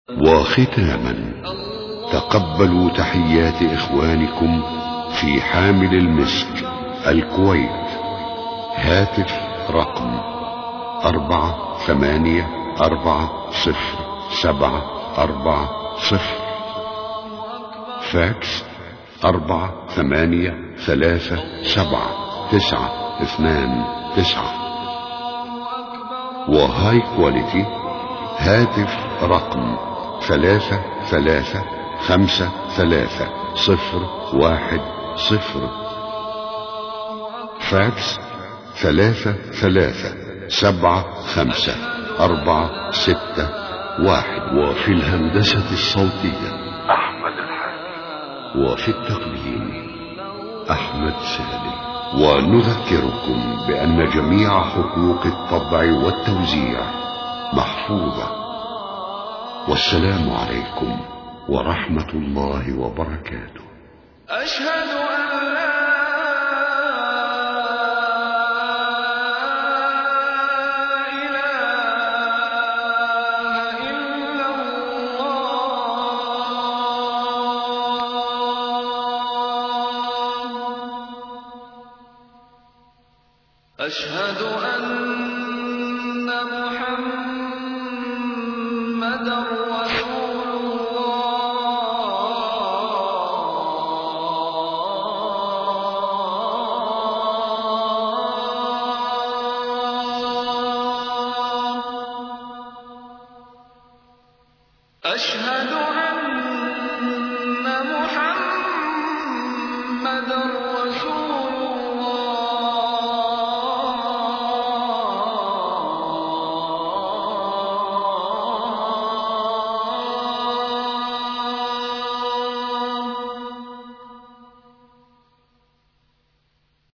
وختاما تقبلوا تحيات إخوانكم في حامل المسك الكويت. هاتف رقم 48407440. فاكس 48379229. وهاي كواليتي هاتف رقم 33533010. فاكس 33754661. وفي الهندسة الصوتية أحمد الحاج، وفي التقديم أحمد سالم. ونذكركم بأن جميع حقوق الطبع والتوزيع محفوظة. والسلام عليكم ورحمة الله وبركاته. أشهد أن لا إله إلا الله. أشهد أن محمدًا رسول الله. أشهد